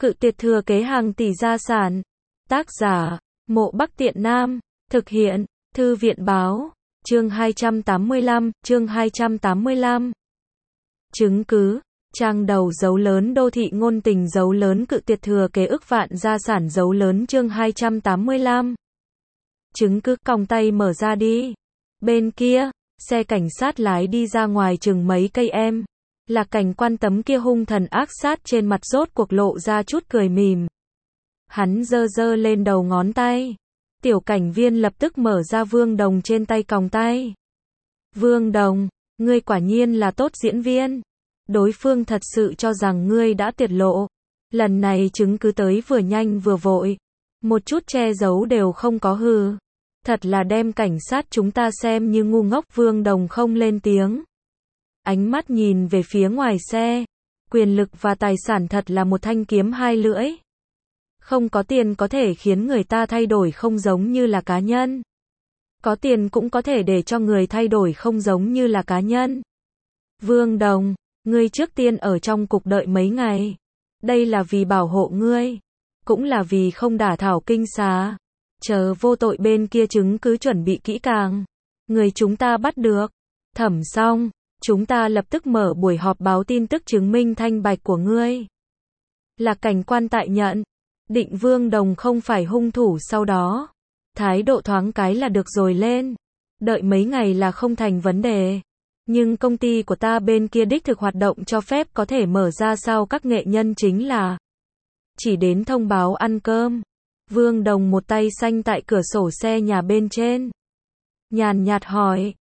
Cự tuyệt thừa kế hàng tỷ gia sản. Tác giả, Mộ Bắc Tiện Nam. Thực hiện, Thư viện báo. Chương 285. Chứng cứ. Trang đầu dấu lớn đô thị ngôn tình dấu lớn cự tuyệt thừa kế ức vạn gia sản dấu lớn chương 285. Chứng cứ còng tay mở ra đi. Bên kia, xe cảnh sát lái đi ra ngoài chừng mấy cây em. Là cảnh quan tấm kia hung thần ác sát trên mặt rốt cuộc lộ ra chút cười mỉm. Hắn giơ giơ lên đầu ngón tay. Tiểu cảnh viên lập tức mở ra Vương Đồng trên tay còng tay. Vương Đồng, ngươi quả nhiên là tốt diễn viên. Đối phương thật sự cho rằng ngươi đã tiết lộ. Lần này chứng cứ tới vừa nhanh vừa vội. Một chút che giấu đều không có hừ. Thật là đem cảnh sát chúng ta xem như ngu ngốc. Vương Đồng không lên tiếng. Ánh mắt nhìn về phía ngoài xe. Quyền lực và tài sản thật là một thanh kiếm hai lưỡi. Không có tiền có thể khiến người ta thay đổi không giống như là cá nhân. Có tiền cũng có thể để cho người thay đổi không giống như là cá nhân. Vương Đồng, ngươi trước tiên ở trong cục đợi mấy ngày. Đây là vì bảo hộ ngươi. Cũng là vì không đả thảo kinh xà. Chờ vô tội bên kia chứng cứ chuẩn bị kỹ càng. Người chúng ta bắt được. Thẩm xong, chúng ta lập tức mở buổi họp báo tin tức chứng minh thanh bạch của ngươi. Là cảnh quan tại nhận. Định Vương Đồng không phải hung thủ sau đó. Thái độ thoáng cái là được rồi lên. Đợi mấy ngày là không thành vấn đề. Nhưng công ty của ta bên kia đích thực hoạt động cho phép có thể mở ra sao các nghệ nhân chính là chỉ đến thông báo ăn cơm. Vương Đồng một tay xanh tại cửa sổ xe nhà bên trên. Nhàn nhạt hỏi.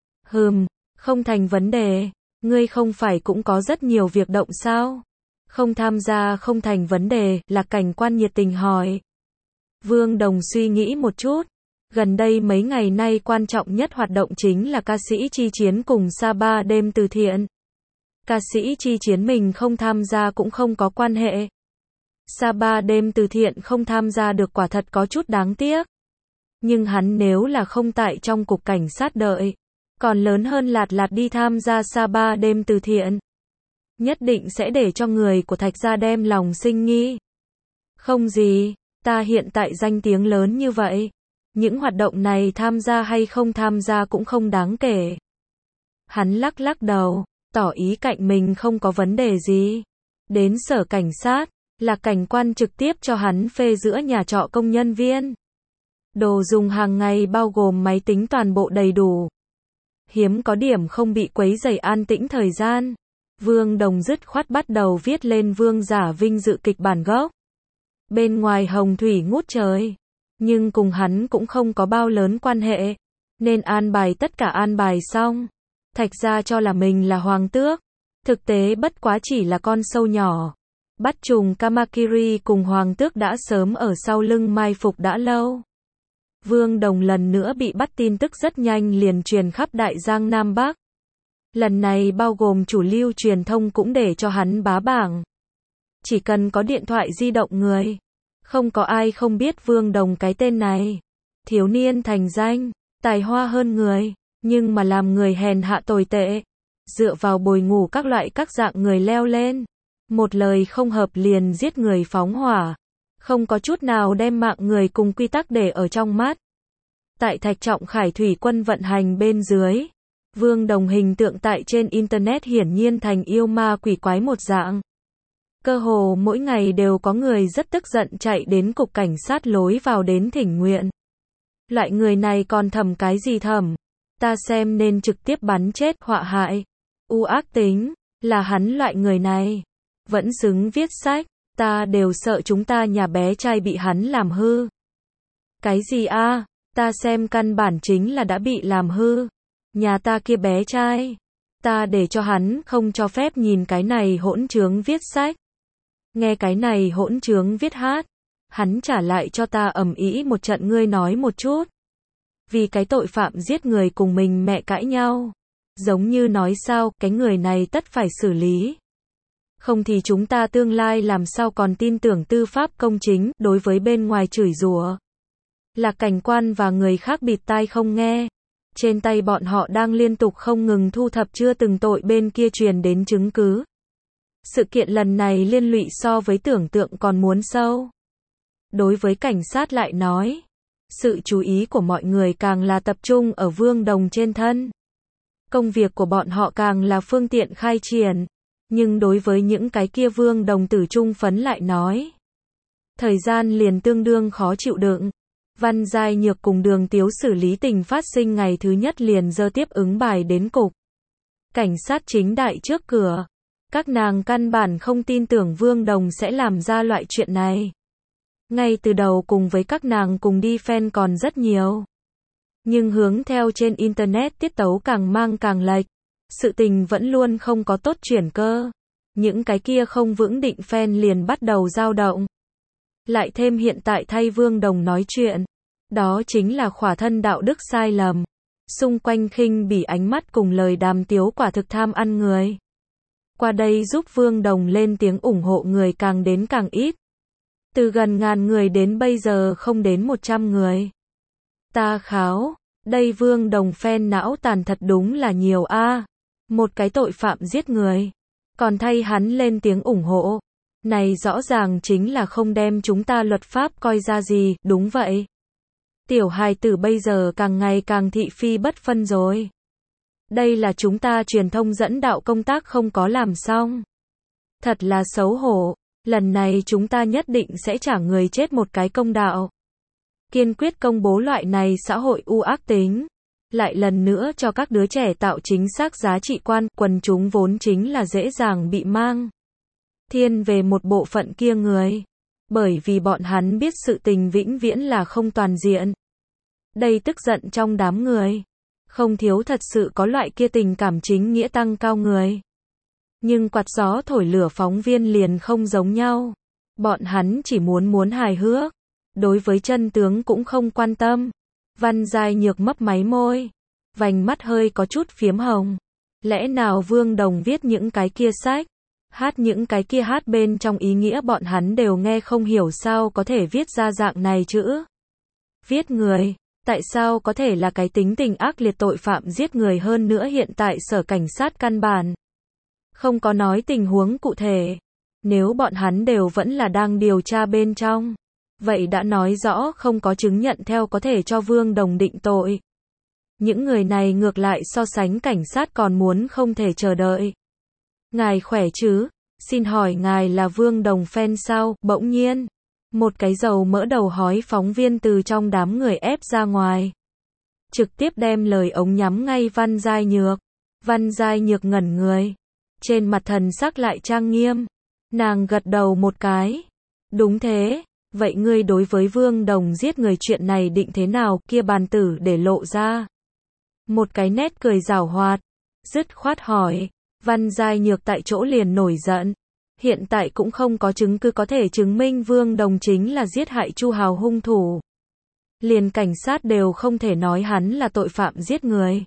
Không thành vấn đề. Ngươi không phải cũng có rất nhiều việc động sao? Không tham gia không thành vấn đề, là cảnh quan nhiệt tình hỏi. Vương Đồng suy nghĩ một chút. Gần đây mấy ngày nay quan trọng nhất hoạt động chính là ca sĩ Chi Chiến cùng Sa3 đêm từ thiện. Ca sĩ Chi Chiến mình không tham gia cũng không có quan hệ. Sa3 đêm từ thiện không tham gia được quả thật có chút đáng tiếc. Nhưng hắn nếu là không tại trong cục cảnh sát đợi, còn lớn hơn lạt đi tham gia Sa3 đêm từ thiện. Nhất định sẽ để cho người của Thạch gia đem lòng sinh nghi. Không gì, ta hiện tại danh tiếng lớn như vậy. Những hoạt động này tham gia hay không tham gia cũng không đáng kể. Hắn lắc đầu, tỏ ý cạnh mình không có vấn đề gì. Đến sở cảnh sát, là cảnh quan trực tiếp cho hắn phê giữa nhà trọ công nhân viên. Đồ dùng hàng ngày bao gồm máy tính toàn bộ đầy đủ. Hiếm có điểm không bị quấy rầy an tĩnh thời gian. Vương Đồng dứt khoát bắt đầu viết lên Vương Giả Vinh dự kịch bản gốc. Bên ngoài hồng thủy ngút trời. Nhưng cùng hắn cũng không có bao lớn quan hệ. Nên an bài tất cả an bài xong. Thạch gia cho là mình là hoàng tước. Thực tế bất quá chỉ là con sâu nhỏ. Bắt trùng Kamakiri cùng hoàng tước đã sớm ở sau lưng mai phục đã lâu. Vương Đồng lần nữa bị bắt tin tức rất nhanh liền truyền khắp Đại Giang Nam Bắc. Lần này bao gồm chủ lưu truyền thông cũng để cho hắn bá bảng. Chỉ cần có điện thoại di động người. Không có ai không biết Vương Đồng cái tên này. Thiếu niên thành danh, tài hoa hơn người, nhưng mà làm người hèn hạ tồi tệ. Dựa vào bồi ngủ các loại các dạng người leo lên. Một lời không hợp liền giết người phóng hỏa. Không có chút nào đem mạng người cùng quy tắc để ở trong mắt. Tại Thạch Trọng Khải thủy quân vận hành bên dưới. Vương Đồng hình tượng tại trên Internet hiển nhiên thành yêu ma quỷ quái một dạng. Cơ hồ mỗi ngày đều có người rất tức giận chạy đến cục cảnh sát lối vào đến thỉnh nguyện. Loại người này còn thầm cái gì thầm? Ta xem nên trực tiếp bắn chết họa hại. Ác tính, là hắn loại người này. Vẫn xứng viết sách, ta đều sợ chúng ta nhà bé trai bị hắn làm hư. Cái gì a? Ta xem căn bản chính là đã bị làm hư. Nhà ta kia bé trai. Ta để cho hắn không cho phép nhìn cái này hỗn trướng viết sách. Nghe cái này hỗn trướng viết hát. Hắn trả lại cho ta ầm ĩ một trận ngươi nói một chút. Vì cái tội phạm giết người cùng mình mẹ cãi nhau. Giống như nói sao, cái người này tất phải xử lý. Không thì chúng ta tương lai làm sao còn tin tưởng tư pháp công chính, đối với bên ngoài chửi rủa. Là cảnh quan và người khác bịt tai không nghe. Trên tay bọn họ đang liên tục không ngừng thu thập chưa từng tội bên kia truyền đến chứng cứ. Sự kiện lần này liên lụy so với tưởng tượng còn muốn sâu. Đối với cảnh sát lại nói, sự chú ý của mọi người càng là tập trung ở Vương Đồng trên thân. Công việc của bọn họ càng là phương tiện khai triển. Nhưng đối với những cái kia Vương Đồng tử trung phấn lại nói, thời gian liền tương đương khó chịu đựng. Văn Giai Nhược cùng Đường Tiếu xử lý tình phát sinh ngày thứ nhất liền dơ tiếp ứng bài đến cục cảnh sát chính đại trước cửa. Các nàng căn bản không tin tưởng Vương Đồng sẽ làm ra loại chuyện này. Ngay từ đầu cùng với các nàng cùng đi fan còn rất nhiều. Nhưng hướng theo trên Internet tiết tấu càng mang càng lệch. Sự tình vẫn luôn không có tốt chuyển cơ. Những cái kia không vững định fan liền bắt đầu dao động. Lại thêm hiện tại thay Vương Đồng nói chuyện. Đó chính là khỏa thân đạo đức sai lầm. Xung quanh khinh bỉ ánh mắt cùng lời đàm tiếu quả thực tham ăn người. Qua đây giúp Vương Đồng lên tiếng ủng hộ người càng đến càng ít. Từ gần ngàn người đến bây giờ không đến 100 người. Ta kháo, đây Vương Đồng fan não tàn thật đúng là nhiều a. Một cái tội phạm giết người, còn thay hắn lên tiếng ủng hộ. Này rõ ràng chính là không đem chúng ta luật pháp coi ra gì, đúng vậy. Tiểu hài tử bây giờ càng ngày càng thị phi bất phân rồi. Đây là chúng ta truyền thông dẫn đạo công tác không có làm xong. Thật là xấu hổ, lần này chúng ta nhất định sẽ trả người chết một cái công đạo. Kiên quyết công bố loại này xã hội u ác tính. Lại lần nữa cho các đứa trẻ tạo chính xác giá trị quan, quần chúng vốn chính là dễ dàng bị mang thiên về một bộ phận kia người. Bởi vì bọn hắn biết sự tình vĩnh viễn là không toàn diện. Đây tức giận trong đám người. Không thiếu thật sự có loại kia tình cảm chính nghĩa tăng cao người. Nhưng quạt gió thổi lửa phóng viên liền không giống nhau. Bọn hắn chỉ muốn hài hước. Đối với chân tướng cũng không quan tâm. Văn Giai Nhược mấp máy môi. Vành mắt hơi có chút phiếm hồng. Lẽ nào Vương Đồng viết những cái kia sách? Hát những cái kia hát bên trong ý nghĩa bọn hắn đều nghe không hiểu sao có thể viết ra dạng này chữ. Viết người. Tại sao có thể là cái tính tình ác liệt tội phạm giết người hơn nữa hiện tại sở cảnh sát căn bản không có nói tình huống cụ thể. Nếu bọn hắn đều vẫn là đang điều tra bên trong. Vậy đã nói rõ không có chứng nhận theo có thể cho Vương Đồng định tội. Những người này ngược lại so sánh cảnh sát còn muốn không thể chờ đợi. Ngài khỏe chứ? Xin hỏi ngài là Vương Đồng fan sao? Bỗng nhiên, một cái dầu mỡ đầu hói phóng viên từ trong đám người ép ra ngoài. Trực tiếp đem lời ống nhắm ngay Văn Giai Nhược. Văn Giai Nhược ngẩn người. Trên mặt thần sắc lại trang nghiêm. Nàng gật đầu một cái. Đúng thế. Vậy ngươi đối với Vương Đồng giết người chuyện này định thế nào? Kia bàn tử để lộ ra một cái nét cười giảo hoạt. Dứt khoát hỏi. Văn Giai Nhược tại chỗ liền nổi giận. Hiện tại cũng không có chứng cứ có thể chứng minh Vương Đồng chính là giết hại Chu Hào hung thủ. Liền cảnh sát đều không thể nói hắn là tội phạm giết người.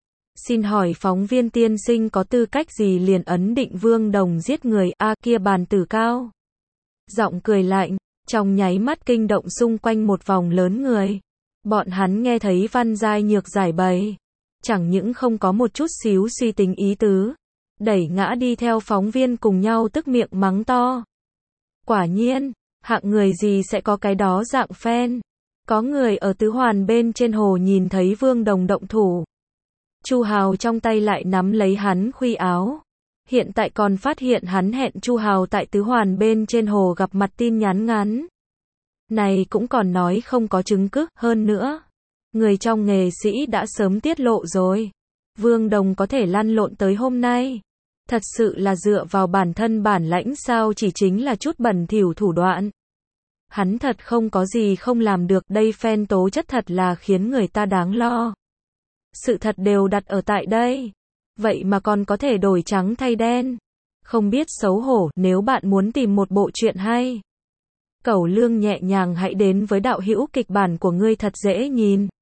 Xin hỏi phóng viên tiên sinh có tư cách gì liền ấn định Vương Đồng giết người? A kia bàn tử cao giọng cười lạnh, trong nháy mắt kinh động xung quanh một vòng lớn người. Bọn hắn nghe thấy Văn Giai Nhược giải bày, chẳng những không có một chút xíu suy tính ý tứ, đẩy ngã đi theo phóng viên cùng nhau tức miệng mắng to. Quả nhiên, hạng người gì sẽ có cái đó dạng fan. Có người ở Tứ Hoàn bên trên hồ nhìn thấy Vương Đồng động thủ. Chu Hào trong tay lại nắm lấy hắn khuy áo. Hiện tại còn phát hiện hắn hẹn Chu Hào tại Tứ Hoàn bên trên hồ gặp mặt tin nhắn ngắn. Này cũng còn nói không có chứng cứ, hơn nữa. Người trong nghệ sĩ đã sớm tiết lộ rồi. Vương Đồng có thể lăn lộn tới hôm nay. Thật sự là dựa vào bản thân bản lãnh sao, chỉ chính là chút bẩn thỉu thủ đoạn. Hắn thật không có gì không làm được, đây fan tố chất thật là khiến người ta đáng lo. Sự thật đều đặt ở tại đây. Vậy mà còn có thể đổi trắng thay đen. Không biết xấu hổ. Nếu bạn muốn tìm một bộ truyện hay, cẩu lương nhẹ nhàng hãy đến với đạo hữu kịch bản của ngươi thật dễ nhìn.